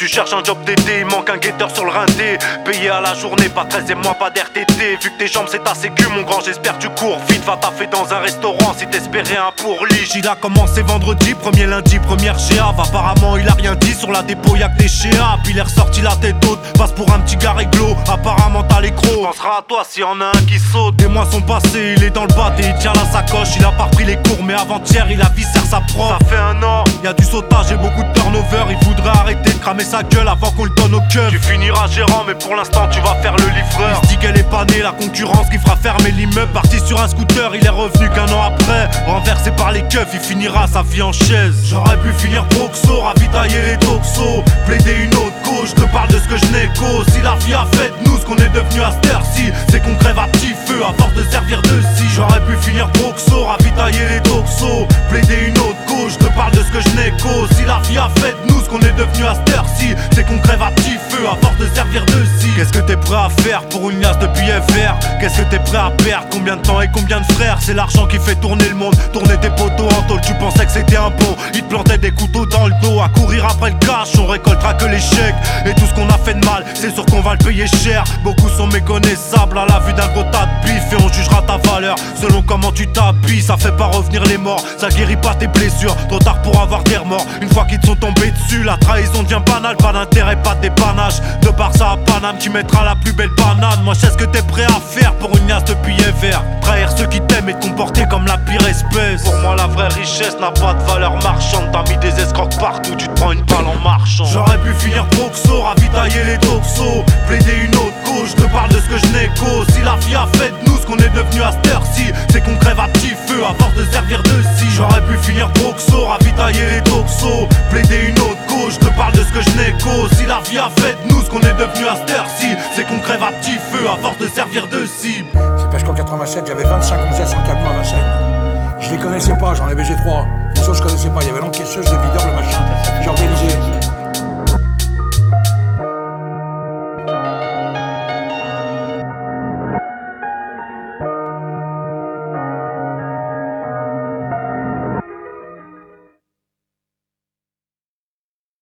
cherches un job d'été, il manque un guetteur sur le rinté. Payé à la journée, pas 13e mois, pas d'RTT. Vu que tes jambes c'est ta sécu mon grand, j'espère tu cours vite. Va taffer dans un restaurant si t'espérais un pourliche. Il a commencé vendredi, premier lundi, première GA. Apparemment il a rien dit, sur la dépôt y'a que des chéas. Puis il est ressorti la tête haute, passe pour un petit gars réglo. Apparemment t'as les crocs, pensera à toi s'il y en a un qui saute. Des mois sont passés, il est dans le bat et il tient la sacoche. Il a pas repris les cours mais avant-hier il a viscère sa prof. Ça fait un an, y'a du sautage et beaucoup de turnover. Il voudrait arrêter de cramer sa gueule avant qu'on le donne au keuf. Tu finiras gérant mais pour l'instant tu vas faire le livreur. Il se dit qu'elle est pas née, la concurrence qui fera fermer l'immeuble. Parti sur un scooter, il est revenu qu'un an après. Renversé par les keufs, il finira sa vie en chaise. J'aurais pu finir proxo, ravitailler les toxos, plaider une autre cause, je te parle de ce que je négo. Si la vie a fait de nous ce qu'on est devenu à cette heure-ci, c'est qu'on crève à petit feu à force de servir de scie. J'aurais pu finir proxo, ravitailler les toxos, plaider une autre cause, je te parle de ce que je négo. Si la vie a fait de nous ce qu'on est devenu à cette heure-ci, c'est qu'on crève à petit feu à force de servir de scie. Qu'est-ce que t'es prêt à faire pour une liasse de billets verts? Qu'est-ce que t'es prêt à perdre? Combien de temps et combien de frères? C'est l'argent qui fait tourner le monde, tourner tes poteaux en tôle. Tu pensais que c'était un bon, il te plantait des couteaux dans le dos. À courir après le cash, on récoltera que l'échec. Et tout ce qu'on a fait de mal, c'est sûr qu'on va le payer cher. Beaucoup sont méconnaissables à la vue d'un gros tas de bif. Et on jugera ta valeur selon comment tu t'habilles. Ça fait pas revenir les morts, ça guérit pas tes blessures. Trop tard pour avoir des remords, une fois qu'ils te sont tombés dessus. La trahison devient banale, pas d'intérêt, pas de dépannage. De Barça à Paname, qui mettra la plus belle banane. Moi je sais ce que t'es prêt à faire pour une liasse de billets verts. Trahir ceux qui t'aiment et te comporter comme la pire espèce. Pour moi la vraie richesse n'a pas de valeur marchande. T'as mis des escrocs partout, tu te prends une balle en marchant. J'aurais pu finir proxo, ravitailler les toxos, plaider une autre cause, je te parle de ce que je négo. Si la vie a fait de nous ce qu'on est devenu à cette heure-ci, c'est qu'on crève à petit feu à force de servir de scie. J'aurais pu finir proxo, ravitailler les toxos, plaider une autre cause, je te parle de ce que je négo. Si la vie a fait de nous ce qu'on est devenu à cette heure-ci, c'est qu'on crève à petit feu à force de servir de cible. C'est parce qu'en 87 j'avais 25 gonzesses en camion à Vincennes. Je les connaissais pas, j'en avais G3. Les autres je connaissais pas, il y avait l'encaisseuse, le videur, le machin. J'ai organisé